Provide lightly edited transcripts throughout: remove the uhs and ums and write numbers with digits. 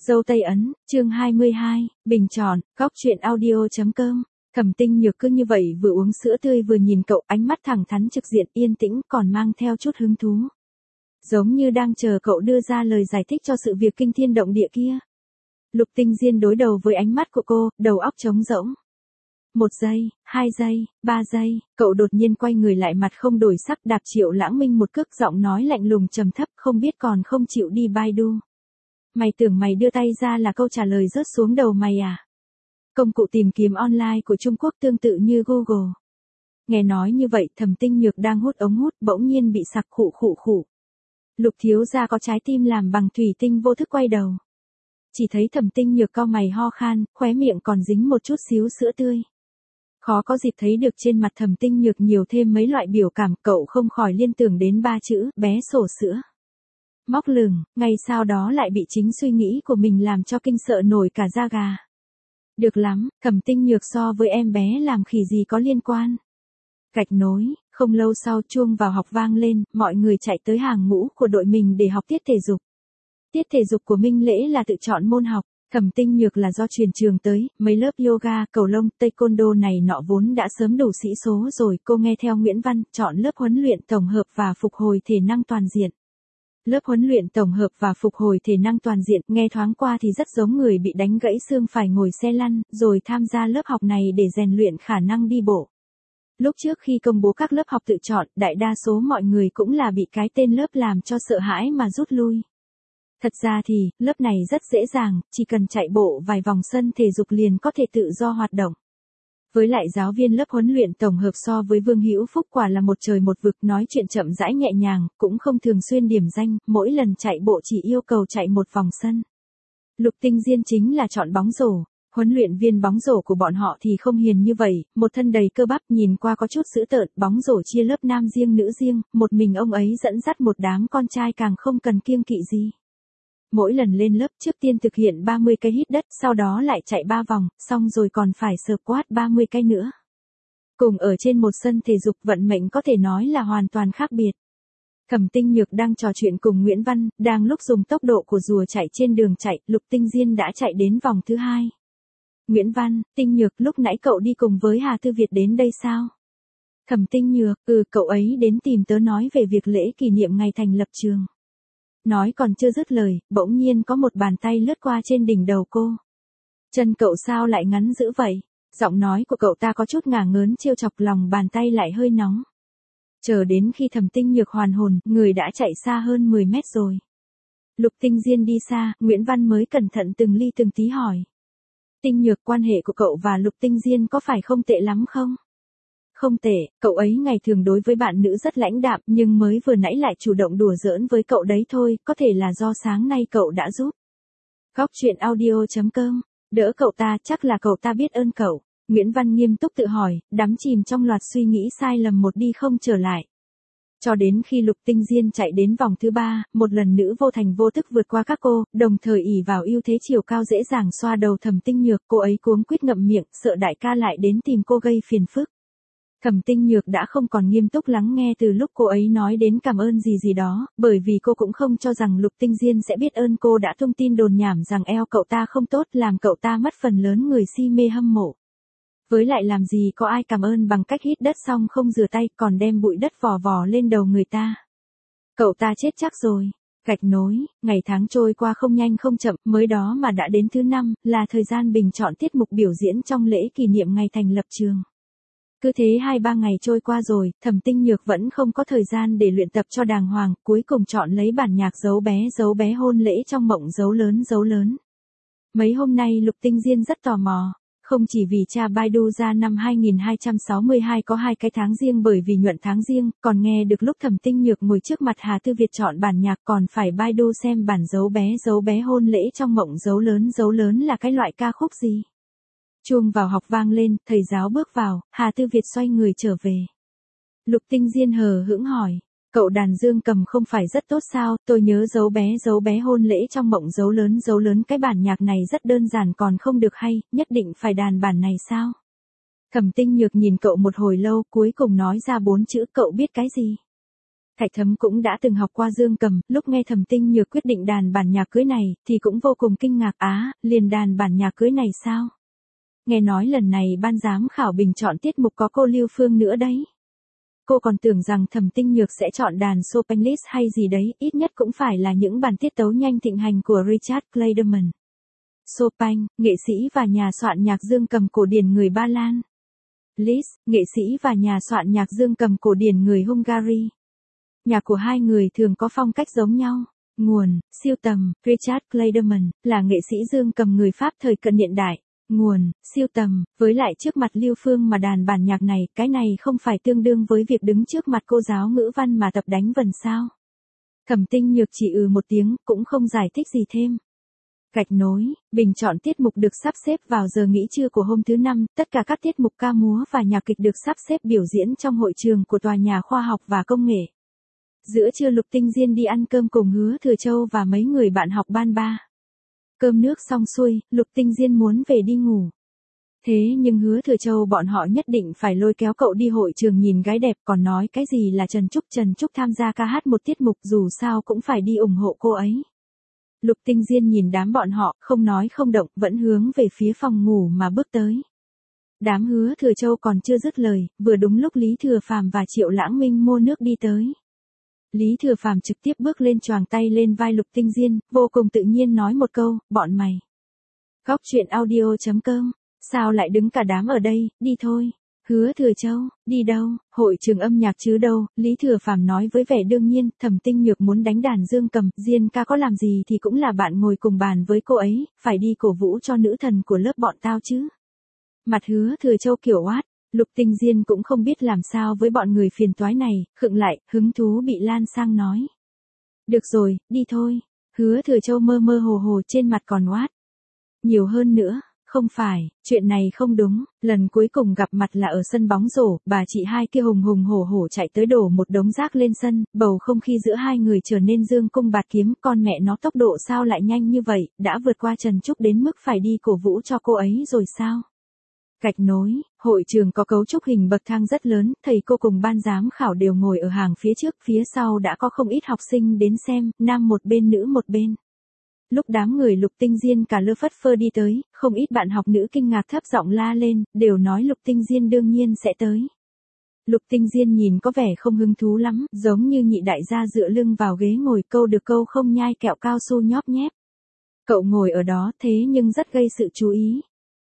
Dâu Tây Ấn, chương 22, bình chọn, góc truyện audio.com. Thẩm Tinh Nhược cứ như vậy vừa uống sữa tươi vừa nhìn cậu, ánh mắt thẳng thắn trực diện, yên tĩnh còn mang theo chút hứng thú. Giống như đang chờ cậu đưa ra lời giải thích cho sự việc kinh thiên động địa kia. Lục Tinh Diên đối đầu với ánh mắt của cô, đầu óc trống rỗng. 1 giây, 2 giây, 3 giây, cậu đột nhiên quay người lại, mặt không đổi sắc, đạp Triệu Lãng Minh một cước, giọng nói lạnh lùng trầm thấp, không biết còn không chịu đi Baidu. Mày tưởng mày đưa tay ra là câu trả lời rớt xuống đầu mày à? Công cụ tìm kiếm online của Trung Quốc tương tự như Google. Nghe nói như vậy, Thẩm Tinh Nhược đang hút ống hút bỗng nhiên bị sặc khụ khụ khụ. Lục thiếu gia có trái tim làm bằng thủy tinh vô thức quay đầu. Chỉ thấy Thẩm Tinh Nhược cau mày ho khan, khóe miệng còn dính một chút xíu sữa tươi. Khó có dịp thấy được trên mặt Thẩm Tinh Nhược nhiều thêm mấy loại biểu cảm, cậu không khỏi liên tưởng đến 3 chữ, bé sổ sữa. Móc lửng, ngay sau đó lại bị chính suy nghĩ của mình làm cho kinh sợ nổi cả da gà. Được lắm, Thẩm Tinh Nhược so với em bé làm khỉ gì có liên quan. Gạch nối, không lâu sau chuông vào học vang lên, mọi người chạy tới hàng ngũ của đội mình để học tiết thể dục. Tiết thể dục của Minh Lễ là tự chọn môn học, Thẩm Tinh Nhược là do truyền trường tới, mấy lớp yoga, cầu lông, taekwondo này nọ vốn đã sớm đủ sĩ số rồi, cô nghe theo Nguyễn Văn, chọn lớp huấn luyện tổng hợp và phục hồi thể năng toàn diện. Lớp huấn luyện tổng hợp và phục hồi thể năng toàn diện, nghe thoáng qua thì rất giống người bị đánh gãy xương phải ngồi xe lăn, rồi tham gia lớp học này để rèn luyện khả năng đi bộ. Lúc trước khi công bố các lớp học tự chọn, đại đa số mọi người cũng là bị cái tên lớp làm cho sợ hãi mà rút lui. Thật ra thì, lớp này rất dễ dàng, chỉ cần chạy bộ vài vòng sân thể dục liền có thể tự do hoạt động. Với lại giáo viên lớp huấn luyện tổng hợp so với Vương Hữu Phúc quả là một trời một vực, nói chuyện chậm rãi nhẹ nhàng, cũng không thường xuyên điểm danh, mỗi lần chạy bộ chỉ yêu cầu chạy một vòng sân. Lục Tinh Diên chính là chọn bóng rổ, huấn luyện viên bóng rổ của bọn họ thì không hiền như vậy, một thân đầy cơ bắp, nhìn qua có chút dữ tợn, bóng rổ chia lớp nam riêng nữ riêng, một mình ông ấy dẫn dắt một đám con trai càng không cần kiêng kỵ gì. Mỗi lần lên lớp trước tiên thực hiện 30 cây hít đất, sau đó lại chạy 3 vòng, xong rồi còn phải squat 30 cây nữa. Cùng ở trên một sân thể dục, vận mệnh có thể nói là hoàn toàn khác biệt. Thẩm Tinh Nhược đang trò chuyện cùng Nguyễn Văn, đang lúc dùng tốc độ của rùa chạy trên đường chạy, Lục Tinh Diên đã chạy đến vòng thứ 2. Nguyễn Văn, Tinh Nhược, lúc nãy cậu đi cùng với Hà Tư Việt đến đây sao? Thẩm Tinh Nhược, cậu ấy đến tìm tớ nói về việc lễ kỷ niệm ngày thành lập trường. Nói còn chưa dứt lời, bỗng nhiên có một bàn tay lướt qua trên đỉnh đầu cô. Chân cậu sao lại ngắn dữ vậy? Giọng nói của cậu ta có chút ngả ngớn trêu chọc, lòng bàn tay lại hơi nóng. Chờ đến khi Thẩm Tinh Nhược hoàn hồn, người đã chạy xa hơn 10 mét rồi. Lục Tinh Diên đi xa, Nguyễn Văn mới cẩn thận từng ly từng tí hỏi. Tinh Nhược, quan hệ của cậu và Lục Tinh Diên có phải không tệ lắm không? Không tệ, cậu ấy ngày thường đối với bạn nữ rất lãnh đạm, nhưng mới vừa nãy lại chủ động đùa giỡn với cậu đấy thôi, có thể là do sáng nay cậu đã giúp. Góc truyện audio.com, đỡ cậu ta, chắc là cậu ta biết ơn cậu. Nguyễn Văn nghiêm túc tự hỏi, đắm chìm trong loạt suy nghĩ sai lầm một đi không trở lại. Cho đến khi Lục Tinh Diên chạy đến vòng thứ 3, một lần nữa vô thành vô thức vượt qua các cô, đồng thời ỷ vào ưu thế chiều cao dễ dàng xoa đầu Thẩm Tinh Nhược, cô ấy cuống quýt ngậm miệng, sợ đại ca lại đến tìm cô gây phiền phức. Thẩm Tinh Nhược đã không còn nghiêm túc lắng nghe từ lúc cô ấy nói đến cảm ơn gì gì đó, bởi vì cô cũng không cho rằng Lục Tinh Diên sẽ biết ơn cô đã tung tin đồn nhảm rằng eo cậu ta không tốt, làm cậu ta mất phần lớn người si mê hâm mộ. Với lại làm gì có ai cảm ơn bằng cách hít đất xong không rửa tay, còn đem bụi đất vò vò lên đầu người ta. Cậu ta chết chắc rồi. Gạch nối, ngày tháng trôi qua không nhanh không chậm, mới đó mà đã đến thứ 5, là thời gian bình chọn tiết mục biểu diễn trong lễ kỷ niệm ngày thành lập trường. Cứ thế 2-3 ngày trôi qua rồi, Thẩm Tinh Nhược vẫn không có thời gian để luyện tập cho đàng hoàng, cuối cùng chọn lấy bản nhạc dấu bé hôn lễ trong mộng dấu lớn. Mấy hôm nay Lục Tinh Diên rất tò mò, không chỉ vì cha Baidu ra năm 2262 có 2 cái tháng riêng bởi vì nhuận tháng riêng, còn nghe được lúc Thẩm Tinh Nhược ngồi trước mặt Hà Tư Việt chọn bản nhạc, còn phải Baidu xem bản dấu bé hôn lễ trong mộng dấu lớn là cái loại ca khúc gì. Chuông vào học vang lên, thầy giáo bước vào, Hà Tư Việt xoay người trở về. Lục Tinh Diên hờ hững hỏi, cậu đàn dương cầm không phải rất tốt sao, tôi nhớ dấu bé hôn lễ trong mộng dấu lớn, cái bản nhạc này rất đơn giản còn không được hay, nhất định phải đàn bản này sao? Thẩm Tinh Nhược nhìn cậu một hồi lâu, cuối cùng nói ra 4 chữ, cậu biết cái gì? Thạch Thấm cũng đã từng học qua dương cầm, lúc nghe Thẩm Tinh Nhược quyết định đàn bản nhạc cưới này, thì cũng vô cùng kinh ngạc, liền đàn bản nhạc cưới này sao? Nghe nói lần này ban giám khảo bình chọn tiết mục có cô Lưu Phương nữa đấy. Cô còn tưởng rằng Thẩm Tinh Nhược sẽ chọn đàn Chopin Liszt hay gì đấy, ít nhất cũng phải là những bản tiết tấu nhanh thịnh hành của Richard Clayderman. Chopin, nghệ sĩ và nhà soạn nhạc dương cầm cổ điển người Ba Lan. Liszt, nghệ sĩ và nhà soạn nhạc dương cầm cổ điển người Hungary. Nhạc của hai người thường có phong cách giống nhau. Nguồn, siêu tầm, Richard Clayderman, là nghệ sĩ dương cầm người Pháp thời cận hiện đại. Nguồn, siêu tầm, với lại trước mặt Lưu Phương mà đàn bản nhạc này, cái này không phải tương đương với việc đứng trước mặt cô giáo ngữ văn mà tập đánh vần sao. Thẩm Tinh Nhược chỉ một tiếng, cũng không giải thích gì thêm. Gạch nối, bình chọn tiết mục được sắp xếp vào giờ nghỉ trưa của hôm thứ Năm, tất cả các tiết mục ca múa và nhạc kịch được sắp xếp biểu diễn trong hội trường của Tòa nhà Khoa học và Công nghệ. Giữa trưa Lục Tinh Diên đi ăn cơm cùng Hứa Thừa Châu và mấy người bạn học ban 3. Cơm nước xong xuôi, Lục Tinh Diên muốn về đi ngủ. Thế nhưng Hứa Thừa Châu bọn họ nhất định phải lôi kéo cậu đi hội trường nhìn gái đẹp, còn nói cái gì là Trần Trúc tham gia ca hát một tiết mục, dù sao cũng phải đi ủng hộ cô ấy. Lục Tinh Diên nhìn đám bọn họ, không nói không động, vẫn hướng về phía phòng ngủ mà bước tới. Đám Hứa Thừa Châu còn chưa dứt lời, vừa đúng lúc Lý Thừa Phàm và Triệu Lãng Minh mua nước đi tới. Lý Thừa Phàm trực tiếp bước lên choàng tay lên vai Lục Tinh Diên, vô cùng tự nhiên nói một câu, bọn mày. Góc truyện audio.com, sao lại đứng cả đám ở đây, đi thôi. Hứa Thừa Châu, đi đâu, hội trường âm nhạc chứ đâu, Lý Thừa Phàm nói với vẻ đương nhiên, Thẩm Tinh Nhược muốn đánh đàn dương cầm, Diên ca có làm gì thì cũng là bạn ngồi cùng bàn với cô ấy, phải đi cổ vũ cho nữ thần của lớp bọn tao chứ. Mặt Hứa Thừa Châu kiểu oát, Lục Tinh Diên cũng không biết làm sao với bọn người phiền toái này, khựng lại, hứng thú bị lan sang nói. Được rồi, đi thôi. Hứa Thừa Châu mơ mơ hồ hồ trên mặt còn oát. Nhiều hơn nữa. Không phải, chuyện này không đúng, lần cuối cùng gặp mặt là ở sân bóng rổ, bà chị hai kia hùng hùng hổ hổ chạy tới đổ một đống rác lên sân, bầu không khí giữa hai người trở nên dương cung bạt kiếm, con mẹ nó tốc độ sao lại nhanh như vậy, đã vượt qua Trần Trúc đến mức phải đi cổ vũ cho cô ấy rồi sao? Gạch nối, hội trường có cấu trúc hình bậc thang rất lớn, thầy cô cùng ban giám khảo đều ngồi ở hàng phía trước, phía sau đã có không ít học sinh đến xem, nam một bên nữ một bên. Lúc đám người Lục Tinh Diên cả lơ phất phơ đi tới, không ít bạn học nữ kinh ngạc thấp giọng la lên, đều nói Lục Tinh Diên đương nhiên sẽ tới. Lục Tinh Diên nhìn có vẻ không hứng thú lắm, giống như nhị đại gia dựa lưng vào ghế ngồi câu được câu không nhai kẹo cao su nhóp nhép. Cậu ngồi ở đó thế nhưng rất gây sự chú ý.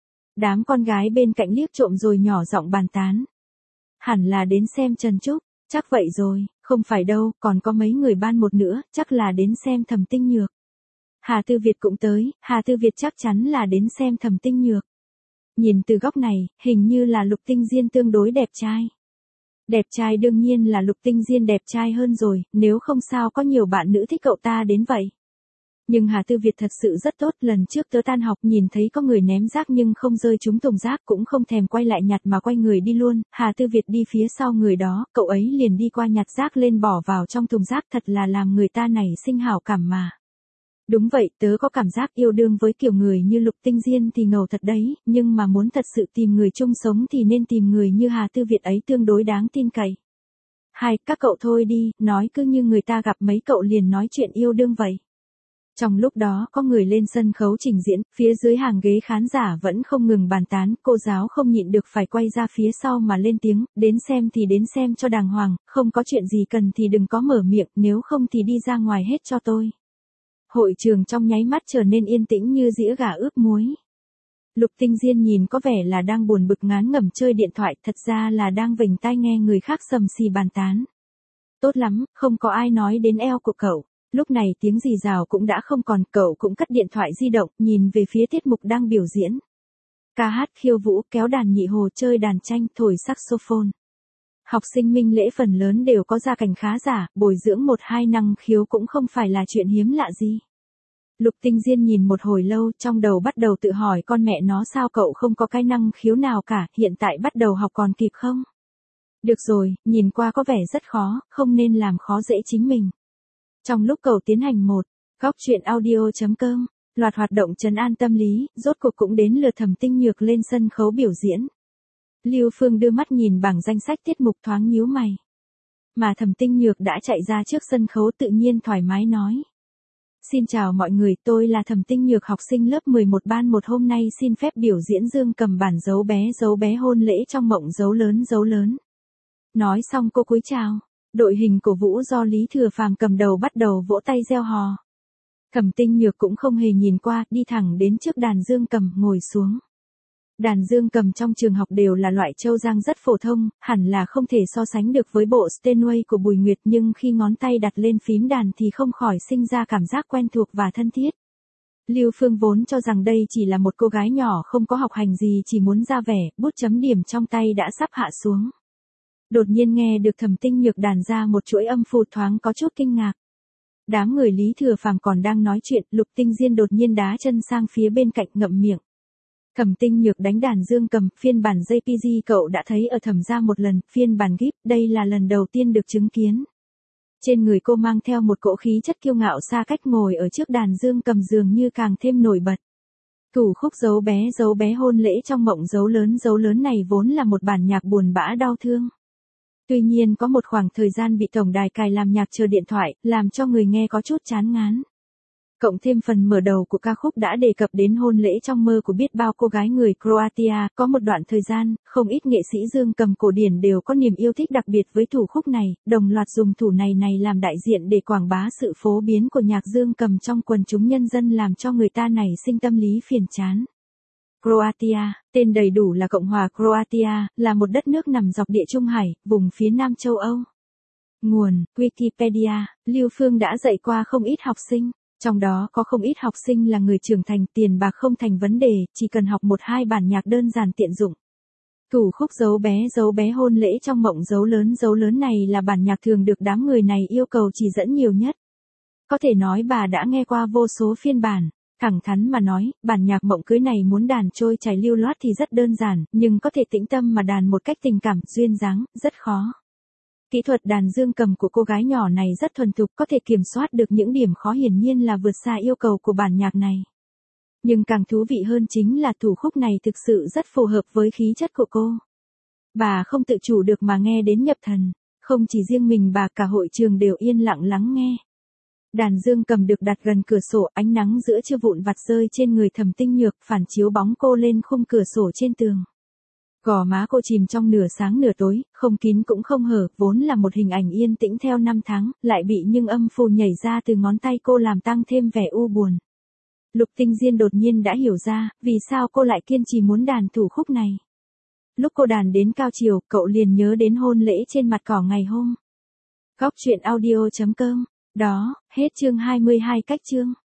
Đám con gái bên cạnh liếc trộm rồi nhỏ giọng bàn tán. Hẳn là đến xem Trần Trúc, chắc vậy rồi, không phải đâu, còn có mấy người ban một nữa, chắc là đến xem Thẩm Tinh Nhược. Hà Tư Việt cũng tới, Hà Tư Việt chắc chắn là đến xem Thẩm Tinh Nhược. Nhìn từ góc này, hình như là Lục Tinh Diên tương đối đẹp trai. Đẹp trai đương nhiên là Lục Tinh Diên đẹp trai hơn rồi, nếu không sao có nhiều bạn nữ thích cậu ta đến vậy. Nhưng Hà Tư Việt thật sự rất tốt, lần trước tớ tan học nhìn thấy có người ném rác nhưng không rơi trúng thùng rác cũng không thèm quay lại nhặt mà quay người đi luôn, Hà Tư Việt đi phía sau người đó, cậu ấy liền đi qua nhặt rác lên bỏ vào trong thùng rác, thật là làm người ta nảy sinh hảo cảm mà. Đúng vậy, tớ có cảm giác yêu đương với kiểu người như Lục Tinh Diên thì ngầu thật đấy, nhưng mà muốn thật sự tìm người chung sống thì nên tìm người như Hà Tư Việt ấy tương đối đáng tin cậy. Hai, các cậu thôi đi, nói cứ như người ta gặp mấy cậu liền nói chuyện yêu đương vậy. Trong lúc đó có người lên sân khấu trình diễn, phía dưới hàng ghế khán giả vẫn không ngừng bàn tán, cô giáo không nhịn được phải quay ra phía sau mà lên tiếng, đến xem thì đến xem cho đàng hoàng, không có chuyện gì cần thì đừng có mở miệng, nếu không thì đi ra ngoài hết cho tôi. Hội trường trong nháy mắt trở nên yên tĩnh như dĩa gà ướp muối. Lục Tinh Diên nhìn có vẻ là đang buồn bực ngán ngẩm chơi điện thoại, thật ra là đang vểnh tai nghe người khác sầm xì bàn tán. Tốt lắm, không có ai nói đến eo của cậu. Lúc này tiếng rì rào cũng đã không còn, cậu cũng cất điện thoại di động, nhìn về phía tiết mục đang biểu diễn. Ca hát, khiêu vũ, kéo đàn nhị hồ, chơi đàn tranh, thổi saxophone. Học sinh Minh Lễ phần lớn đều có gia cảnh khá giả, bồi dưỡng 1-2 năng khiếu cũng không phải là chuyện hiếm lạ gì. Lục Tinh Diên nhìn một hồi lâu, trong đầu bắt đầu tự hỏi con mẹ nó sao cậu không có cái năng khiếu nào cả, hiện tại bắt đầu học còn kịp không? Được rồi, nhìn qua có vẻ rất khó, không nên làm khó dễ chính mình. Trong lúc cậu tiến hành góc truyện audio.com, loạt hoạt động trấn an tâm lý, rốt cuộc cũng đến lượt Thẩm Tinh Nhược lên sân khấu biểu diễn. Lưu Phương đưa mắt nhìn bảng danh sách tiết mục thoáng nhíu mày. mà Thẩm Tinh Nhược đã chạy ra trước sân khấu tự nhiên thoải mái nói. Xin chào mọi người, tôi là Thẩm Tinh Nhược, học sinh lớp 11 ban 1, hôm nay xin phép biểu diễn dương cầm bản dấu bé hôn lễ trong mộng dấu lớn dấu lớn. Nói xong cô cúi chào. Đội hình cổ vũ do Lý Thừa Phàm cầm đầu bắt đầu vỗ tay reo hò. Thẩm Tinh Nhược cũng không hề nhìn qua, đi thẳng đến trước đàn dương cầm, ngồi xuống. Đàn dương cầm trong trường học đều là loại châu giang rất phổ thông, hẳn là không thể so sánh được với bộ Steinway của Bùi Nguyệt, nhưng khi ngón tay đặt lên phím đàn thì không khỏi sinh ra cảm giác quen thuộc và thân thiết. Lưu Phương vốn cho rằng đây chỉ là một cô gái nhỏ không có học hành gì, chỉ muốn ra vẻ, bút chấm điểm trong tay đã sắp hạ xuống. Đột nhiên nghe được Thẩm Tinh Nhược đàn ra một chuỗi âm符, thoáng có chút kinh ngạc. Đám người Lý Thừa Phàm còn đang nói chuyện, Lục Tinh Diên đột nhiên đá chân sang phía bên cạnh, ngậm miệng. Thẩm Tinh Nhược đánh đàn dương cầm, phiên bản JPG cậu đã thấy ở Thẩm gia một lần, phiên bản GIF, đây là lần đầu tiên được chứng kiến. Trên người cô mang theo một cỗ khí chất kiêu ngạo xa cách, ngồi ở trước đàn dương cầm dường như càng thêm nổi bật. Thủ khúc dấu bé hôn lễ trong mộng dấu lớn này vốn là một bản nhạc buồn bã đau thương. Tuy nhiên có một khoảng thời gian bị tổng đài cài làm nhạc chờ điện thoại, làm cho người nghe có chút chán ngán. Cộng thêm phần mở đầu của ca khúc đã đề cập đến hôn lễ trong mơ của biết bao cô gái người Croatia, có một đoạn thời gian, không ít nghệ sĩ dương cầm cổ điển đều có niềm yêu thích đặc biệt với thủ khúc này, đồng loạt dùng thủ này làm đại diện để quảng bá sự phổ biến của nhạc dương cầm trong quần chúng nhân dân, làm cho người ta nảy sinh tâm lý phiền chán. Croatia, tên đầy đủ là Cộng hòa Croatia, là một đất nước nằm dọc Địa Trung Hải, vùng phía Nam châu Âu. Nguồn, Wikipedia, Lưu Phương đã dạy qua không ít học sinh. Trong đó có không ít học sinh là người trưởng thành, tiền bạc không thành vấn đề, chỉ cần học 1-2 bản nhạc đơn giản tiện dụng. Thủ khúc dấu bé hôn lễ trong mộng dấu lớn này là bản nhạc thường được đám người này yêu cầu chỉ dẫn nhiều nhất. Có thể nói bà đã nghe qua vô số phiên bản. Thẳng thắn mà nói, bản nhạc mộng cưới này muốn đàn trôi chảy lưu loát thì rất đơn giản, nhưng có thể tĩnh tâm mà đàn một cách tình cảm, duyên dáng, rất khó. Kỹ thuật đàn dương cầm của cô gái nhỏ này rất thuần thục, có thể kiểm soát được những điểm khó, hiển nhiên là vượt xa yêu cầu của bản nhạc này. Nhưng càng thú vị hơn chính là thủ khúc này thực sự rất phù hợp với khí chất của cô. Bà không tự chủ được mà nghe đến nhập thần, không chỉ riêng mình bà, cả hội trường đều yên lặng lắng nghe. Đàn dương cầm được đặt gần cửa sổ, ánh nắng giữa trưa vụn vặt rơi trên người Thẩm Tinh Nhược, phản chiếu bóng cô lên khung cửa sổ trên tường. Gò má cô chìm trong nửa sáng nửa tối, không kín cũng không hở, vốn là một hình ảnh yên tĩnh theo năm tháng, lại bị những âm phù nhảy ra từ ngón tay cô làm tăng thêm vẻ u buồn. Lục Tinh Diên đột nhiên đã hiểu ra, vì sao cô lại kiên trì muốn đàn thủ khúc này. Lúc cô đàn đến cao chiều, cậu liền nhớ đến hôn lễ trên mặt cỏ ngày hôm. Góc truyện audio.com. Đó, hết chương 22 cách chương.